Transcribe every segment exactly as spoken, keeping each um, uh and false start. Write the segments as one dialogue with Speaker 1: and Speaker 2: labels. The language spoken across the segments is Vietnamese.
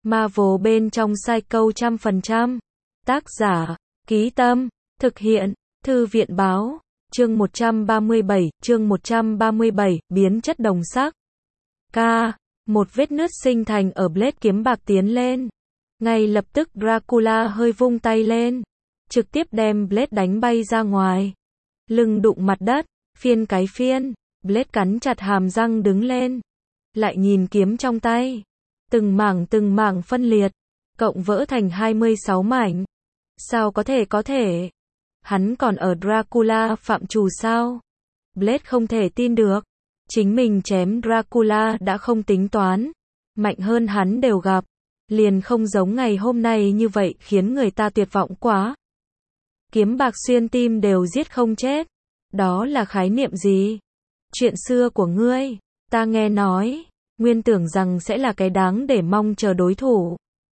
Speaker 1: Marvel bên trong Psycho trăm phần trăm. Tác giả, Ký Tâm, thực hiện, Thư viện Báo, chương một trăm ba mươi bảy, chương một trăm ba mươi bảy, biến chất đồng sắc. K. Một vết nứt sinh thành ở blade kiếm bạc tiến lên. Ngay lập tức Dracula hơi vung tay lên, trực tiếp đem blade đánh bay ra ngoài. Lưng đụng mặt đất, phiên cái phiên, blade cắn chặt hàm răng đứng lên. Lại nhìn kiếm trong tay, từng mảng từng mảng phân liệt, cộng vỡ thành hai mươi sáu mảnh. Sao có thể có thể? Hắn còn ở Dracula phạm trù sao? Blade không thể tin được. Chính mình chém Dracula đã không tính toán, mạnh hơn hắn đều gặp, liền không giống ngày hôm nay như vậy khiến người ta tuyệt vọng quá. Kiếm bạc xuyên tim đều giết không chết. Đó là khái niệm gì? Chuyện xưa của ngươi, ta nghe nói, nguyên tưởng rằng sẽ là cái đáng để mong chờ đối thủ.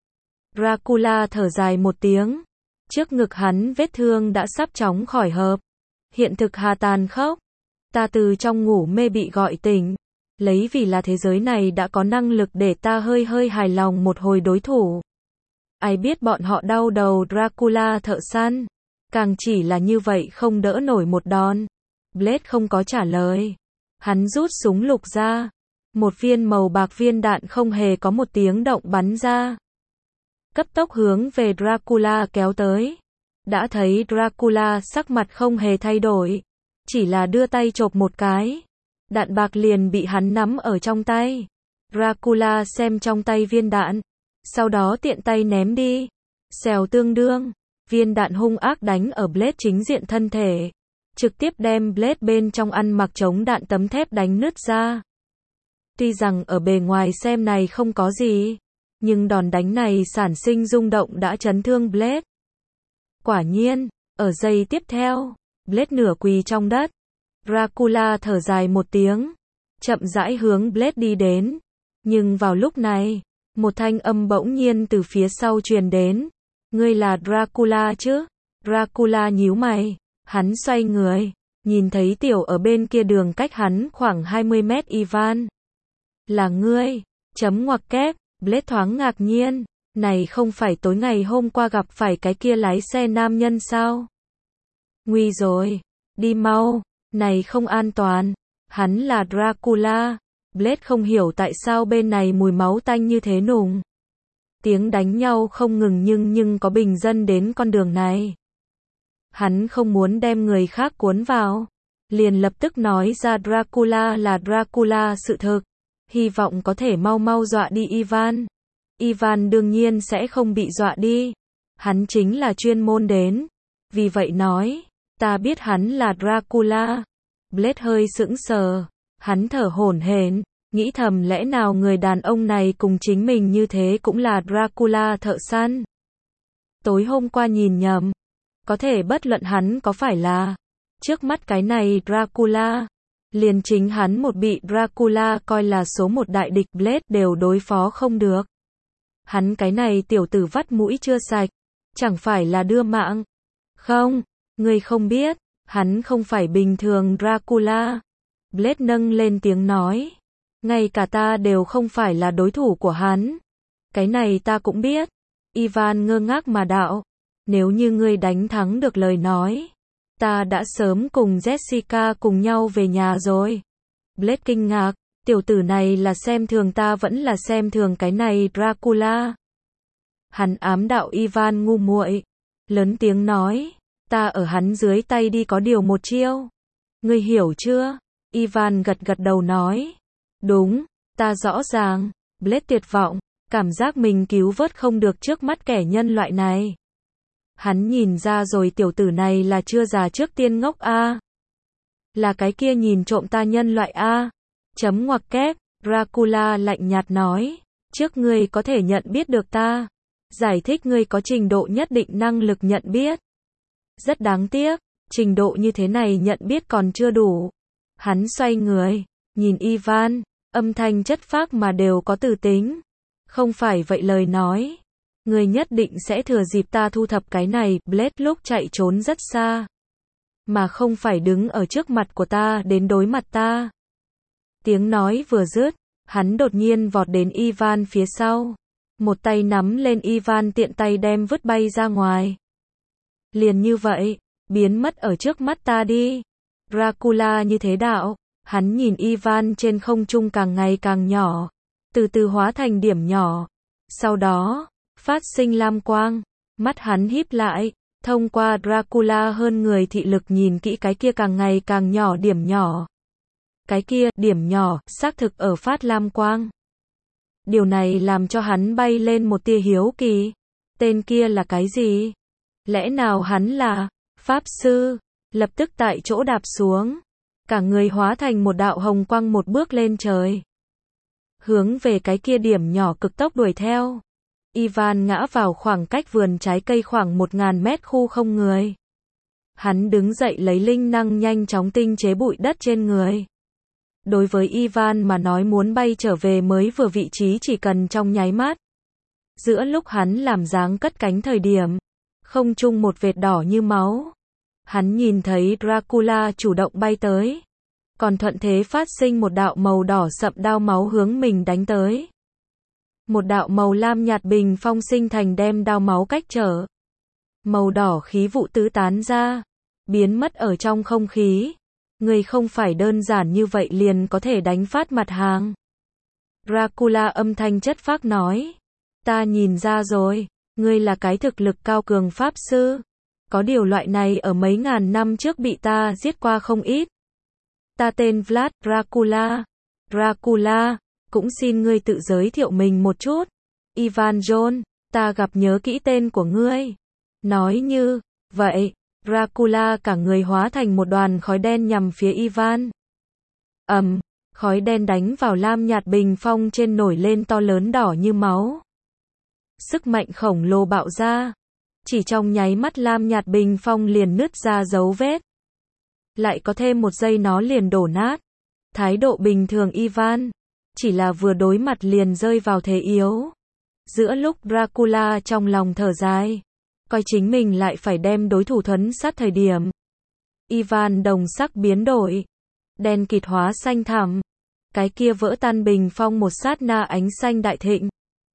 Speaker 1: Dracula thở dài một tiếng, trước ngực hắn vết thương đã sắp chóng khỏi hợp. Hiện thực hà tàn khốc. Ta từ trong ngủ mê bị gọi tỉnh, lấy vì là thế giới này đã có năng lực để ta hơi hơi hài lòng một hồi đối thủ. Ai biết bọn họ đau đầu Dracula thợ săn, càng chỉ là như vậy không đỡ nổi một đòn. Blade không có trả lời. Hắn rút súng lục ra, một viên màu bạc viên đạn không hề có một tiếng động bắn ra, cấp tốc hướng về Dracula kéo tới. Đã thấy Dracula sắc mặt không hề thay đổi, chỉ là đưa tay chộp một cái, đạn bạc liền bị hắn nắm ở trong tay. Dracula xem trong tay viên đạn, sau đó tiện tay ném đi. Xèo tương đương, viên đạn hung ác đánh ở blade chính diện thân thể, trực tiếp đem blade bên trong ăn mặc chống đạn tấm thép đánh nứt ra. Tuy rằng ở bề ngoài xem này không có gì, nhưng đòn đánh này sản sinh rung động đã chấn thương blade. Quả nhiên, ở giây tiếp theo, blade nửa quỳ trong đất. Dracula thở dài một tiếng, chậm rãi hướng blade đi đến. Nhưng vào lúc này, một thanh âm bỗng nhiên từ phía sau truyền đến. Ngươi là Dracula chứ? Dracula nhíu mày, hắn xoay người, nhìn thấy tiểu ở bên kia đường cách hắn khoảng hai mươi mét Ivan. Là ngươi? Chấm ngoặc kép, blade thoáng ngạc nhiên. Này không phải tối ngày hôm qua gặp phải cái kia lái xe nam nhân sao? Nguy rồi, đi mau, này không an toàn. Hắn là Dracula. Blade không hiểu tại sao bên này mùi máu tanh như thế nùng. Tiếng đánh nhau không ngừng nhưng nhưng có bình dân đến con đường này. Hắn không muốn đem người khác cuốn vào, liền lập tức nói ra Dracula là Dracula sự thực, hy vọng có thể mau mau dọa đi Ivan. Ivan đương nhiên sẽ không bị dọa đi, hắn chính là chuyên môn đến, vì vậy nói, ta biết hắn là Dracula. Blade hơi sững sờ, hắn thở hổn hển, nghĩ thầm lẽ nào người đàn ông này cùng chính mình như thế cũng là Dracula thợ săn. Tối hôm qua nhìn nhầm, có thể bất luận hắn có phải là trước mắt cái này Dracula, liền chính hắn một bị Dracula coi là số một đại địch Blade đều đối phó không được. Hắn cái này tiểu tử vắt mũi chưa sạch, chẳng phải là đưa mạng. Không, ngươi không biết, hắn không phải bình thường Dracula. Blade nâng lên tiếng nói, ngay cả ta đều không phải là đối thủ của hắn. Cái này ta cũng biết. Ivan ngơ ngác mà đạo, nếu như ngươi đánh thắng được lời nói, ta đã sớm cùng Jessica cùng nhau về nhà rồi. Blade kinh ngạc, tiểu tử này là xem thường ta vẫn là xem thường cái này Dracula. Hắn ám đạo Ivan ngu muội, lớn tiếng nói, ta ở hắn dưới tay đi có điều một chiêu. Ngươi hiểu chưa? Ivan gật gật đầu nói, đúng, ta rõ ràng. Blade tuyệt vọng, cảm giác mình cứu vớt không được trước mắt kẻ nhân loại này. Hắn nhìn ra rồi tiểu tử này là chưa già trước tiên ngốc a. Là cái kia nhìn trộm ta nhân loại a. Chấm ngoặc kép, Dracula lạnh nhạt nói, trước ngươi có thể nhận biết được ta, giải thích ngươi có trình độ nhất định năng lực nhận biết. Rất đáng tiếc, trình độ như thế này nhận biết còn chưa đủ. Hắn xoay người, nhìn Ivan, âm thanh chất phác mà đều có từ tính. Không phải vậy lời nói, ngươi nhất định sẽ thừa dịp ta thu thập cái này. Blade lúc chạy trốn rất xa, mà không phải đứng ở trước mặt của ta đến đối mặt ta. Tiếng nói vừa dứt, hắn đột nhiên vọt đến Ivan phía sau, một tay nắm lên Ivan tiện tay đem vứt bay ra ngoài. Liền như vậy, biến mất ở trước mắt ta đi. Dracula như thế đạo, hắn nhìn Ivan trên không trung càng ngày càng nhỏ, từ từ hóa thành điểm nhỏ. Sau đó, phát sinh lam quang, mắt hắn híp lại, thông qua Dracula hơn người thị lực nhìn kỹ cái kia càng ngày càng nhỏ điểm nhỏ. Cái kia, điểm nhỏ, xác thực ở phát lam quang. Điều này làm cho hắn bay lên một tia hiếu kỳ. Tên kia là cái gì? Lẽ nào hắn là Pháp Sư? Lập tức tại chỗ đạp xuống. Cả người hóa thành một đạo hồng quang một bước lên trời. Hướng về cái kia điểm nhỏ cực tốc đuổi theo. Ivan ngã vào khoảng cách vườn trái cây khoảng một ngàn mét khu không người. Hắn đứng dậy lấy linh năng nhanh chóng tinh chế bụi đất trên người. Đối với Ivan mà nói muốn bay trở về mới vừa vị trí chỉ cần trong nháy mắt. Giữa lúc hắn làm dáng cất cánh thời điểm, không trung một vệt đỏ như máu. Hắn nhìn thấy Dracula chủ động bay tới. Còn thuận thế phát sinh một đạo màu đỏ sậm đao máu hướng mình đánh tới. Một đạo màu lam nhạt bình phong sinh thành đem đao máu cách trở. Màu đỏ khí vụ tứ tán ra, biến mất ở trong không khí. Người không phải đơn giản như vậy liền có thể đánh phát mặt hàng. Dracula âm thanh chất phác nói. Ta nhìn ra rồi, ngươi là cái thực lực cao cường pháp sư. Có điều loại này ở mấy ngàn năm trước bị ta giết qua không ít. Ta tên Vlad Dracula. Dracula, cũng xin ngươi tự giới thiệu mình một chút. Ivan John, ta gặp nhớ kỹ tên của ngươi. Nói như vậy, Dracula cả người hóa thành một đoàn khói đen nhằm phía Ivan. Ầm, um, khói đen đánh vào lam nhạt bình phong trên nổi lên to lớn đỏ như máu. Sức mạnh khổng lồ bạo ra. Chỉ trong nháy mắt lam nhạt bình phong liền nứt ra dấu vết. Lại có thêm một giây nó liền đổ nát. Thái độ bình thường Ivan, chỉ là vừa đối mặt liền rơi vào thế yếu. Giữa lúc Dracula trong lòng thở dài, coi chính mình lại phải đem đối thủ thuấn sát thời điểm. Ivan đồng sắc biến đổi, đen kịt hóa xanh thẳm. Cái kia vỡ tan bình phong một sát na ánh xanh đại thịnh.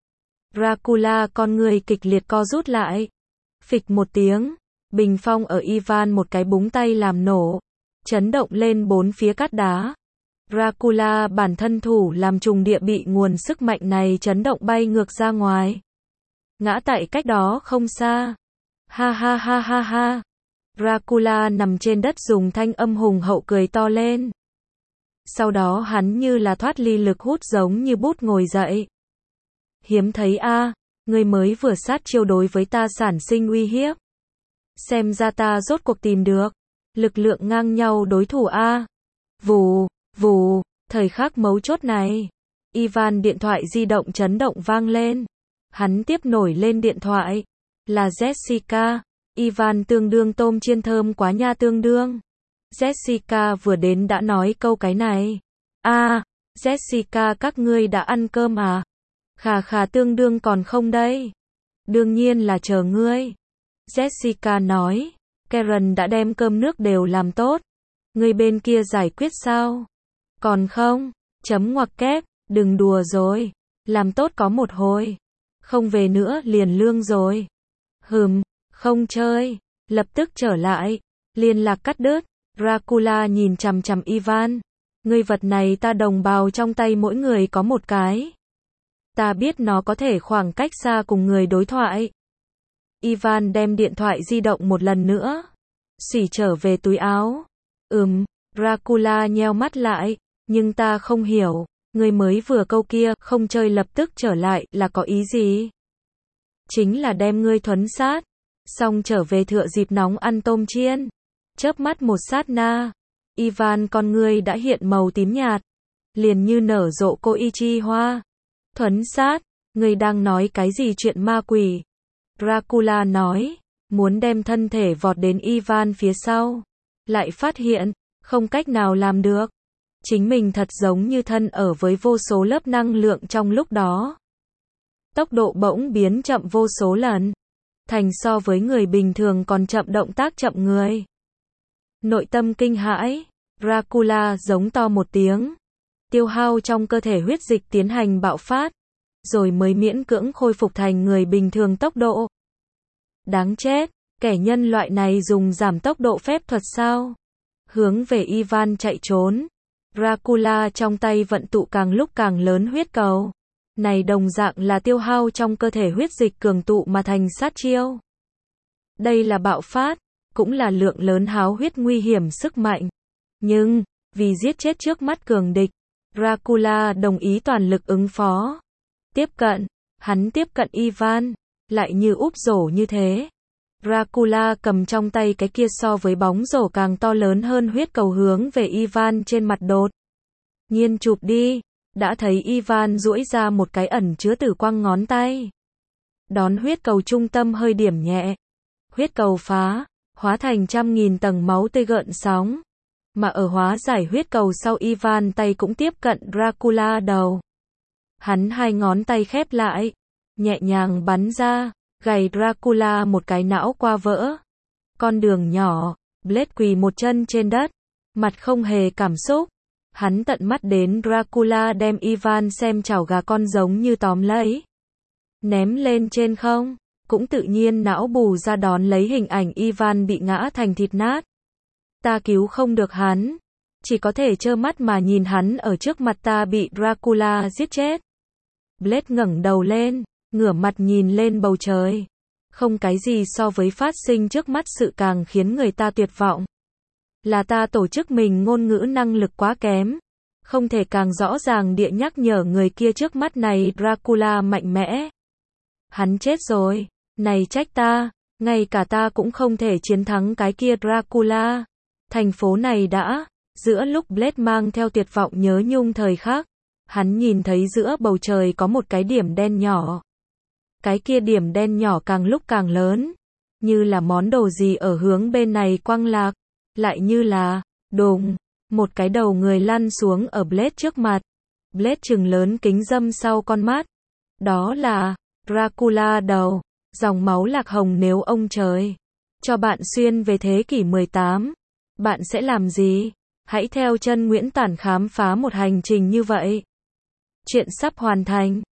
Speaker 1: Dracula con người kịch liệt co rút lại. Phịch một tiếng, bình phong ở Ivan một cái búng tay làm nổ, chấn động lên bốn phía cát đá. Dracula bản thân thủ làm trùng địa bị nguồn sức mạnh này chấn động bay ngược ra ngoài. Ngã tại cách đó không xa. Ha ha ha ha ha. Dracula nằm trên đất dùng thanh âm hùng hậu cười to lên. Sau đó hắn như là thoát ly lực hút giống như bút ngồi dậy. Hiếm thấy a, à, người mới vừa sát chiêu đối với ta sản sinh uy hiếp. Xem ra ta rốt cuộc tìm được lực lượng ngang nhau đối thủ a. À. Vù, vù, thời khắc mấu chốt này, Ivan điện thoại di động chấn động vang lên. Hắn tiếp nổi lên điện thoại, là Jessica. Ivan tương đương tôm chiên thơm quá nha tương đương. Jessica vừa đến đã nói câu cái này. A, à, Jessica các ngươi đã ăn cơm à? Khà khà tương đương còn không đây? Đương nhiên là chờ ngươi. Jessica nói, Karen đã đem cơm nước đều làm tốt. Ngươi bên kia giải quyết sao? Còn không? Chấm ngoặc kép, đừng đùa rồi. Làm tốt có một hồi. Không về nữa liền lương rồi. Hừm, không chơi. Lập tức trở lại. Liên lạc cắt đứt. Dracula nhìn chằm chằm Ivan. Ngươi vật này ta đồng bào trong tay mỗi người có một cái. Ta biết nó có thể khoảng cách xa cùng người đối thoại. Ivan đem điện thoại di động một lần nữa. Xỉ trở về túi áo. Ừm, Dracula nheo mắt lại. Nhưng ta không hiểu. Người mới vừa câu kia, không chơi lập tức trở lại, là có ý gì? Chính là đem ngươi thuấn sát. Xong trở về thựa dịp nóng ăn tôm chiên. Chớp mắt một sát na. Ivan con ngươi đã hiện màu tím nhạt. Liền như nở rộ cô Ichi hoa. Thuấn sát, ngươi đang nói cái gì chuyện ma quỷ? Dracula nói, muốn đem thân thể vọt đến Ivan phía sau. Lại phát hiện, không cách nào làm được. Chính mình thật giống như thân ở với vô số lớp năng lượng trong lúc đó. Tốc độ bỗng biến chậm vô số lần. Thành so với người bình thường còn chậm động tác chậm người. Nội tâm kinh hãi, Dracula giống to một tiếng. Tiêu hao trong cơ thể huyết dịch tiến hành bạo phát. rồi mới miễn cưỡng khôi phục thành người bình thường tốc độ. Đáng chết, kẻ nhân loại này dùng giảm tốc độ phép thuật sao? Hướng về Ivan chạy trốn. Dracula trong tay vận tụ càng lúc càng lớn huyết cầu. Này đồng dạng là tiêu hao trong cơ thể huyết dịch cường tụ mà thành sát chiêu. Đây là bạo phát, cũng là lượng lớn háo huyết nguy hiểm sức mạnh. Nhưng, vì giết chết trước mắt cường địch, Dracula đồng ý toàn lực ứng phó. Tiếp cận, hắn tiếp cận Ivan, lại như úp rổ như thế. Dracula cầm trong tay cái kia so với bóng rổ càng to lớn hơn huyết cầu hướng về Ivan trên mặt đột nhiên chụp đi, đã thấy Ivan duỗi ra một cái ẩn chứa tử quang ngón tay. Đón huyết cầu trung tâm hơi điểm nhẹ. Huyết cầu phá, hóa thành trăm nghìn tầng máu tươi gợn sóng. Mà ở hóa giải huyết cầu sau Ivan tay cũng tiếp cận Dracula đầu. Hắn hai ngón tay khép lại, nhẹ nhàng bắn ra, gầy Dracula một cái não qua vỡ. Con đường nhỏ, Blade quỳ một chân trên đất, mặt không hề cảm xúc. Hắn tận mắt đến Dracula đem Ivan xem chảo gà con giống như tóm lấy. Ném lên trên không, cũng tự nhiên não bù ra đón lấy hình ảnh Ivan bị ngã thành thịt nát. Ta cứu không được hắn, chỉ có thể trơ mắt mà nhìn hắn ở trước mặt ta bị Dracula giết chết. Blade ngẩng đầu lên, ngửa mặt nhìn lên bầu trời. Không cái gì so với phát sinh trước mắt sự càng khiến người ta tuyệt vọng. Là ta tổ chức mình ngôn ngữ năng lực quá kém. Không thể càng rõ ràng địa nhắc nhở người kia trước mắt này Dracula mạnh mẽ. Hắn chết rồi, này trách ta, ngay cả ta cũng không thể chiến thắng cái kia Dracula. Thành phố này đã, giữa lúc Blade mang theo tuyệt vọng nhớ nhung thời khắc, hắn nhìn thấy giữa bầu trời có một cái điểm đen nhỏ. Cái kia điểm đen nhỏ càng lúc càng lớn, như là món đồ gì ở hướng bên này quăng lạc, lại như là, đùng, một cái đầu người lăn xuống ở Blade trước mặt. Blade trừng lớn kính râm sau con mắt. Đó là, Dracula đầu, dòng máu lạc hồng nếu ông trời cho bạn xuyên về thế kỷ mười tám, bạn sẽ làm gì? Hãy theo chân Nguyễn Tản khám phá một hành trình như vậy. Chuyện sắp hoàn thành.